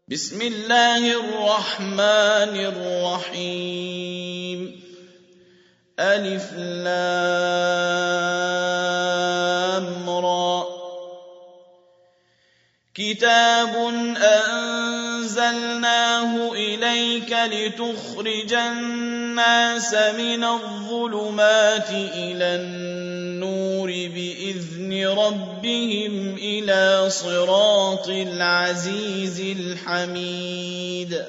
بسم الله الرحمن الرحيم ألف لام را كتاب أنزلناه إليك لتخرج الناس من الظلمات إلى النور بإذن ربهم إلى صراط العزيز الحميد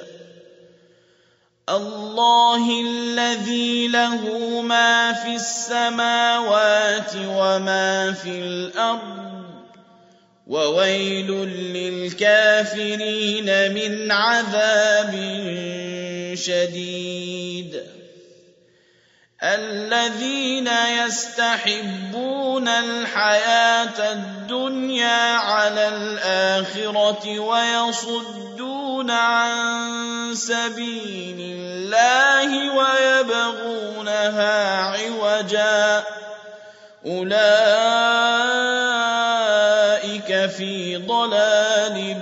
الله الذي له ما في السماوات وما في الأرض وويل للكافرين من عذاب شديد الذين يستحبون الحياة الدنيا على الآخرة ويصدون عن سبيل الله ويبغونها عوجا أولئك في ضلال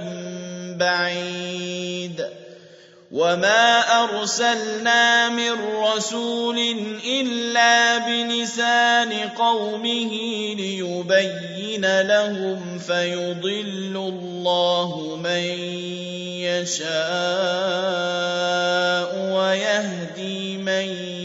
بعيد وما أرسلنا من رسول إلا بلسان قومه ليبين لهم فيضل الله من يشاء ويهدي من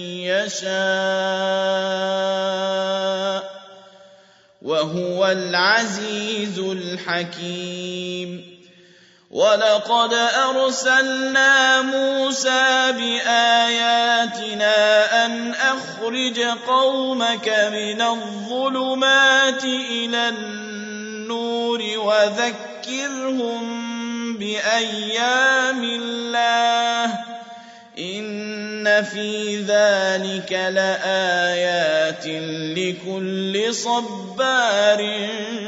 يشاء وهو العزيز الحكيم ولقد أرسلنا موسى بآياتنا أن أخرج قومك من الظلمات إلى النور وذكرهم بأيام الله إن في ذلك لآيات لكل صبار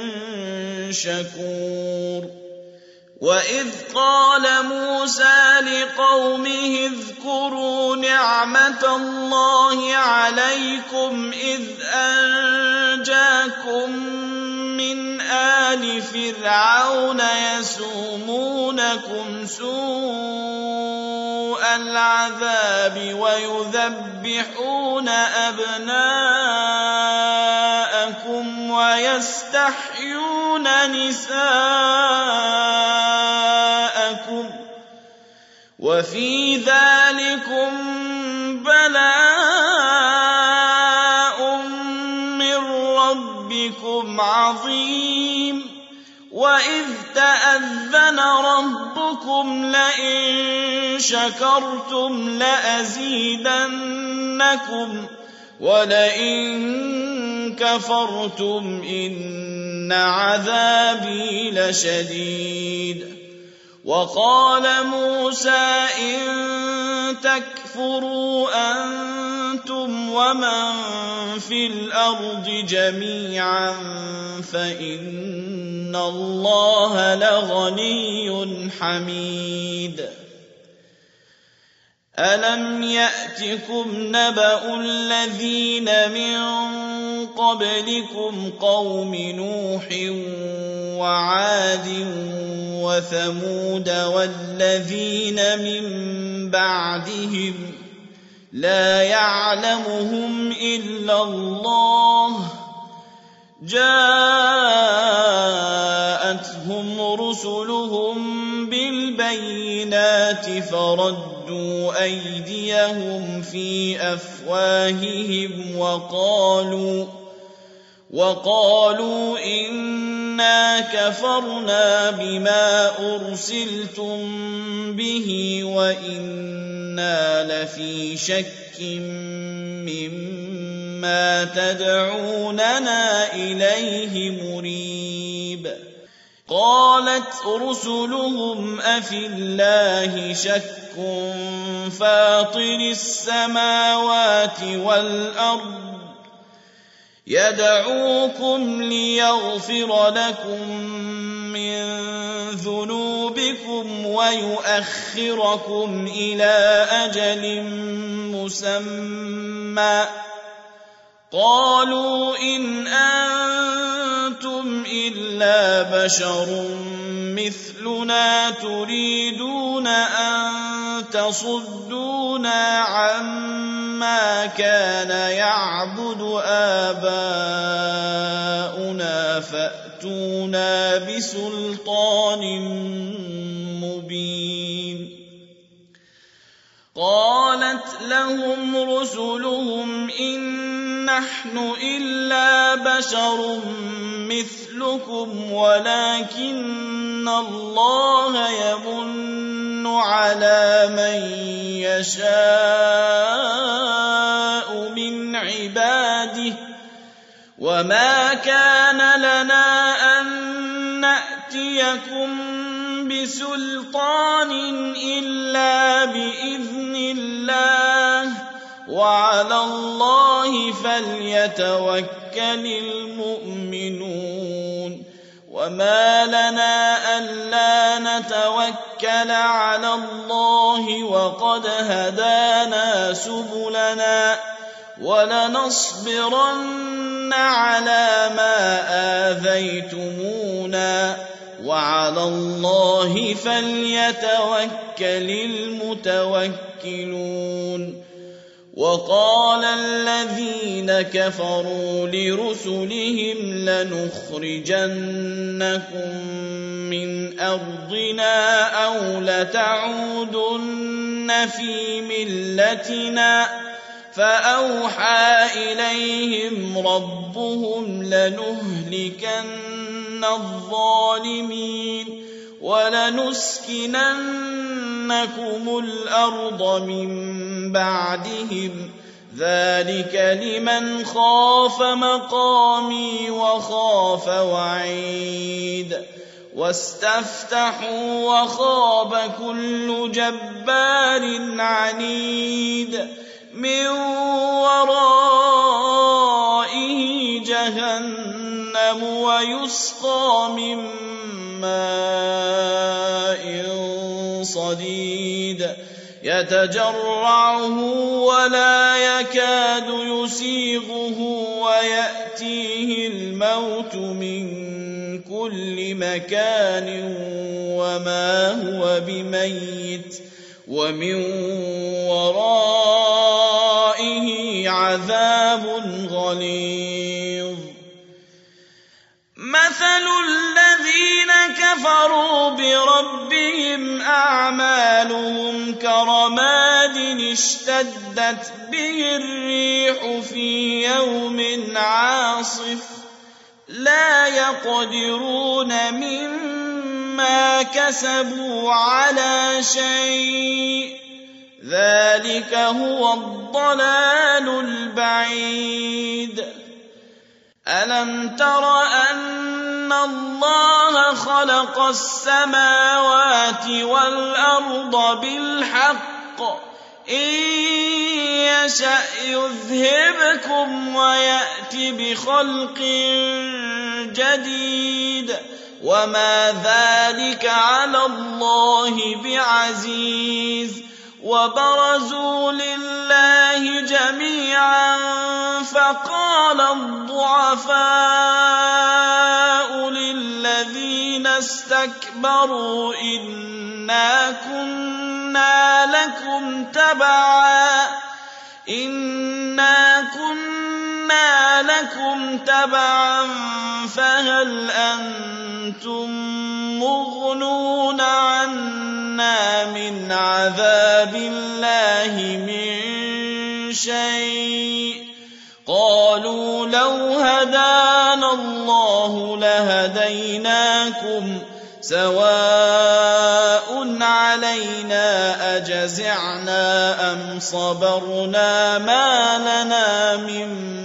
شكور وإذ قال موسى لقومه اذكروا نعمة الله عليكم إذ أنجاكم من آل فرعون يسومونكم سوء العذاب ويذبحون أبناءكم ويستحيون نساءكم وفي ذلكم بلاء من ربكم عظيم وإذ تأذن ربكم لئن شكرتم لأزيدنكم ولئن كفرتم إن عذابي لشديد وقال موسى إن تكفروا أنتم ومن في الأرض جميعا فإن الله لغني حميد ألم يأتكم نبأ الذين من قبلكم قوم نوح وعاد وثمود والذين من بعدهم لا يعلمهم إلا الله جاءتهم رسلهم بالبينات فردوا أيديهم في أفواههم وقالوا إنا كفرنا بما أرسلتم به وإنا لفي شك مما تدعوننا إليه مريب قالت رسلهم أفي الله شك فاطر السماوات والأرض يدعوكم ليغفر لكم من ذنوبكم ويؤخركم إلى أجل مسمى قالوا إن أنتم إلا بشر مثلنا تريدون أن تصدونا عما كان يعبد آباؤنا فأتونا بسلطان مبين. قالت لهم رسلهم إن نحن إلا بشر مثلكم ولكن الله يمن على من يشاء من عباده وما كان لنا أن نأتيكم بسلطان إلا بإذن الله وعلى الله فليتوكل المؤمنون. وما لنا ألا نتوكل على الله وقد هدانا سبلنا ولنصبرن على ما آذيتمونا وعلى الله فليتوكل المتوكلون. وقال الذين كفروا لرسلهم لنخرجنكم من أرضنا أو لتعودن في ملتنا فأوحى إليهم ربهم لنهلكن الظالمين ولنسكننكم الأرض من بعدهم ذلك لمن خاف مقامي وخاف وعيد. واستفتحوا وخاب كل جبار عنيد من ورائه جهنم ويسقى من ماء صديد يتجرعه ولا يكاد يسيغه ويأتيه الموت من كل مكان وما هو بميت ومن ورائه عذاب غليظ. مثل الذين كفروا بربهم أعمالهم كرماد اشتدت به الريح في يوم عاصف لا يقدرون مما كسبوا على شيء ذلك هو الضلال البعيد. ألم تر أن الله خلق السماوات والأرض بالحق إن يشأ يذهبكم ويأت بخلق جديد وما ذلك على الله بعزيز. وبرزوا لله جميعا فقال الضعفاء للذين استكبروا إنا كنا لكم تبعا فهل أنتم مغنون عنا من عذاب الله من شيء قالوا لو هدانا الله لهديناكم سواء علينا أجزعنا أم صبرنا ما لنا من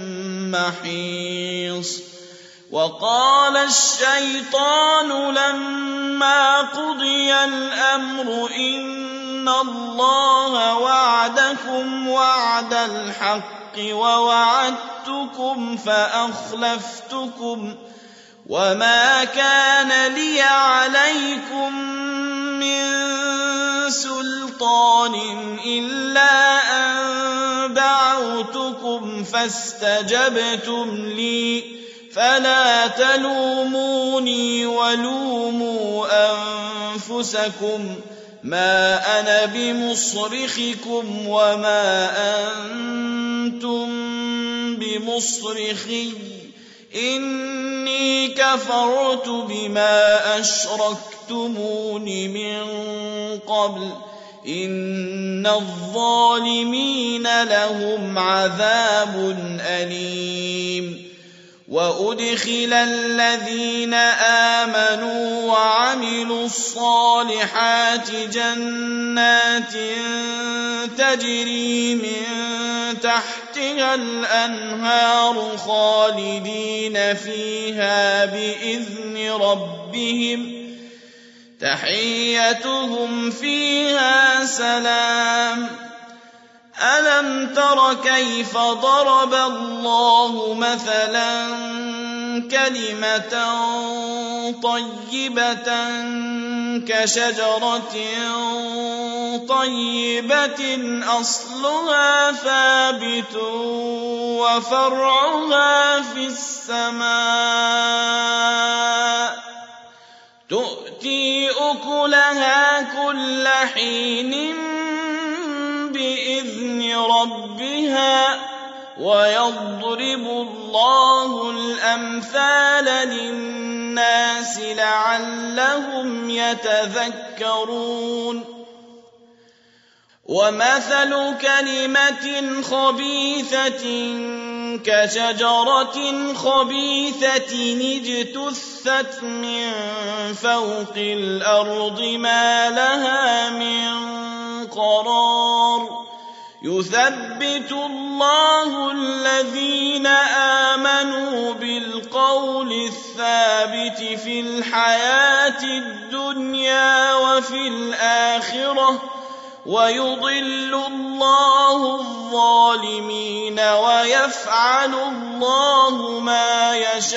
محيص. وقال الشيطان لما قضي الأمر إن الله وعدكم وعد الحق ووعدتكم فأخلفتكم وما كان لي عليكم من سلطان إلا أن دعوتكم فاستجبتم لي فلا تلوموني ولوموا أنفسكم ما أنا بمصرخكم وما أنتم بمصرخي إني كفرت بما أشركتمون من قبل إن الظالمين لهم عذاب أليم وأدخل الذين آمنوا وعملوا الصالحات جنات تجري من تحتها الأنهار خالدين فيها بإذن ربهم تحيتهم فيها سلام ألم تر كيف ضرب الله مثلا كلمة طيبة كشجرة طيبة أصلها ثابت وفرعها في السماء تؤتي أكلها كل حين بإذن ربها ويضرب الله الأمثال للناس لعلهم يتذكرون ومثل كلمة خبيثة كشجرة خبيثة اجتثت من فوق الأرض ما لها من قرار يثبت الله الذين آمنوا بالقول الثابت في الحياة الدنيا وفي الآخرة ويضل الله الظالمين ويفعل الله ما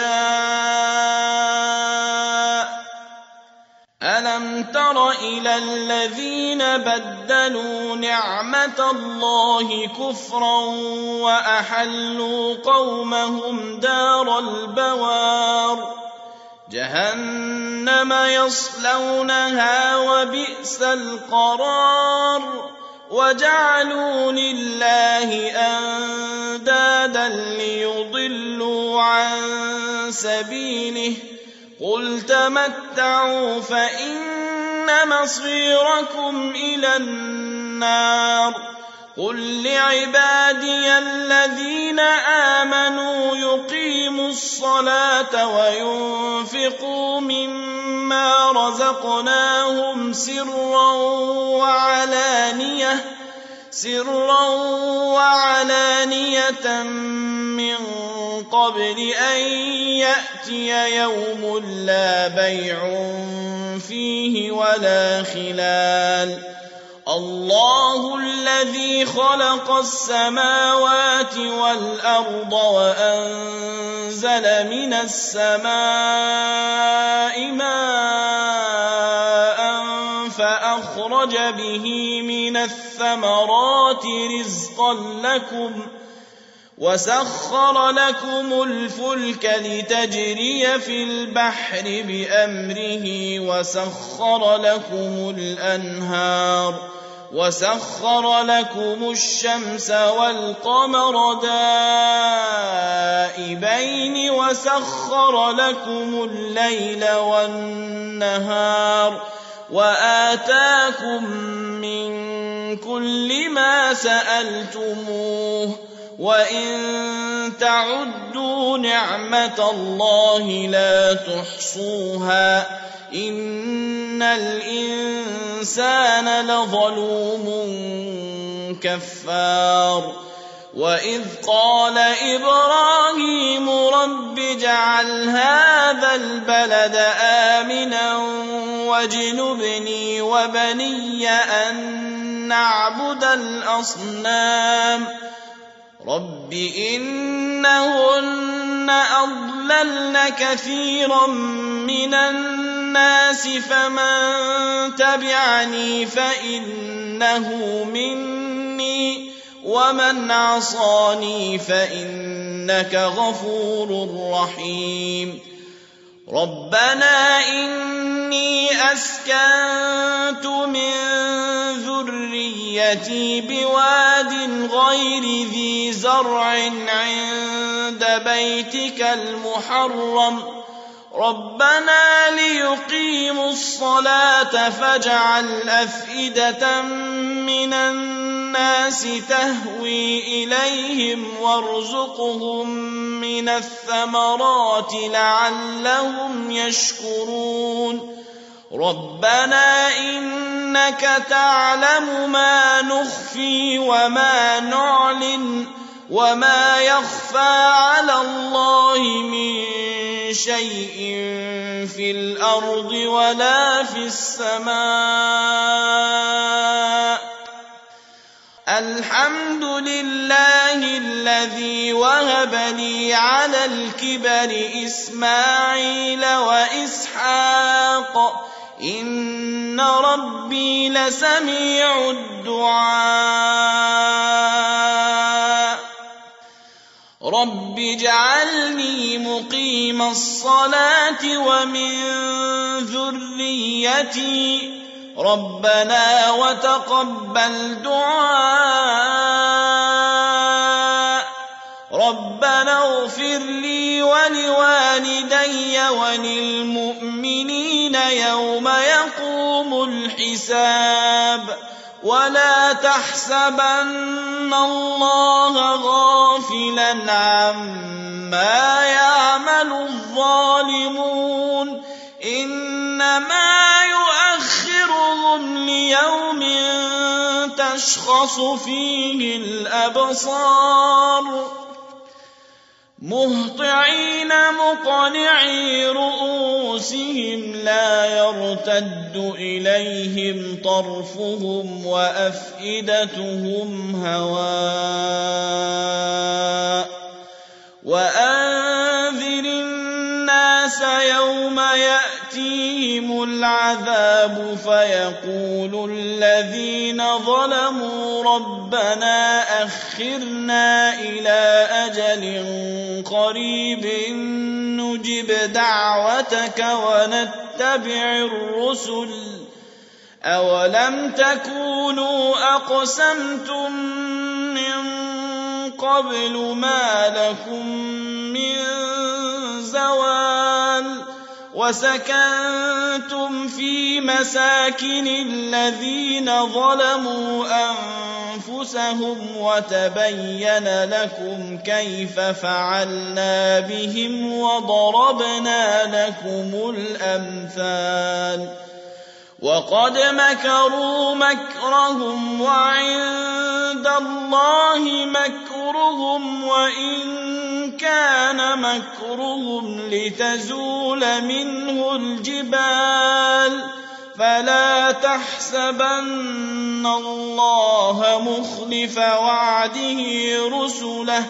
يشاء ألم تر إلى الذين بدلوا نعمة الله كفرا وأحلوا قومهم دار البوار جهنم يصلونها وبئس القرار وجعلوا لله أندادا ليضلوا عن سبيله قل تمتعوا فإن مصيركم إلى النار قل لعبادي الذين آمنوا يقيموا الصلاة وينفقوا مما رزقناهم سرا وعلانية من قبل أن يأتي يوم لا بيع فيه ولا خلال الله الذي خلق السماوات والأرض وأنزل من السماء ماء فأخرج به من الثمرات رزقا لكم وسخر لكم الفلك لتجري في البحر بأمره وسخر لكم الأنهار وسخر لكم الشمس والقمر دائبين وسخر لكم الليل والنهار وآتاكم من كل ما سألتموه وإن تعدوا نعمة الله لا تحصوها إن الإنسان لظلوم كفار وإذ قال إبراهيم رب اجعل هذا البلد آمنا واجنبني وبني أن نعبد الأصنام رب إنهن أضللن كثيرا من الناس فمن تبعني فإنه مني ومن عصاني فإنك غفور رحيم ربنا إني أسكنت من ذريتي بواد غير ذي زرع عند بيتك المحرم ربنا ليقيموا الصلاة فاجعل أفئدة من الناس تهوي إليهم وارزقهم من الثمرات لعلهم يشكرون ربنا إنك تعلم ما نخفي وما نعلن وما يخفى على الله من شيء في الأرض ولا في السماء الحمد لله الذي وهب لي على الكبر إسماعيل وإسحاق إن ربي لسميع الدعاء رب اجعلني مقيم الصلاة ومن ذريتي ربنا وتقبل دعاء ربنا اغفر لي ولوالدي وللمؤمنين يوم يقوم الحساب ولا تحسبن الله غافلا عما يعمل الظالمون إنما يؤخرهم ليوم تشخص فيه الأبصار مهطعين مقنعي رؤوسهم لا يرتد إليهم طرفهم وأفئدتهم هواء وأنذر الناس يوم يأتيهم العذاب فيقول الذين ظلموا ربنا أخرنا إلى أجل قريب نجب دعوتك ونتبع الرسل أولم تكونوا أقسمتم من قبل ما لكم من زوال وسكنتم في مساكن الذين ظلموا أنفسهم وتبين لكم كيف فعلنا بهم وضربنا لكم الأمثال وقد مكروا مكرهم وعند الله مكرهم وإن كان مكرهم لتزول منه الجبال فلا تحسبن الله مخلف وعده رسله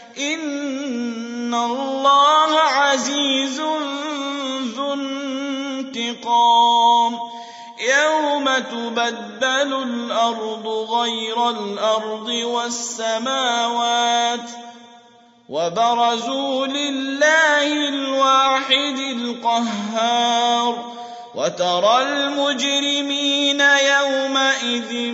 إن الله عزيز ذو انتقام يوم تبدل الأرض غير الأرض والسماوات وبرزوا لله الواحد القهار وترى المجرمين يومئذ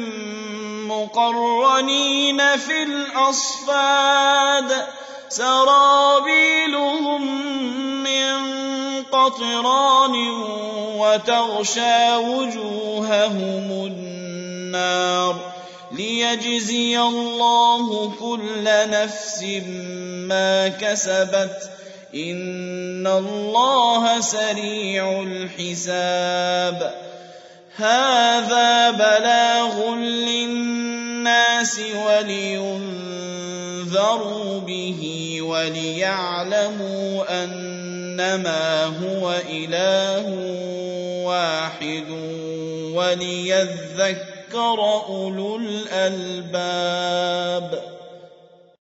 مقرنين في الأصفاد سرابيلهم من قطران وتغشى وجوههم النار ليجزي الله كل نفس ما كسبت إن الله سريع الحساب هذا بلاغ للناس ولينذروا به وليعلموا أنما هو إله واحد وليذكر أولو الألباب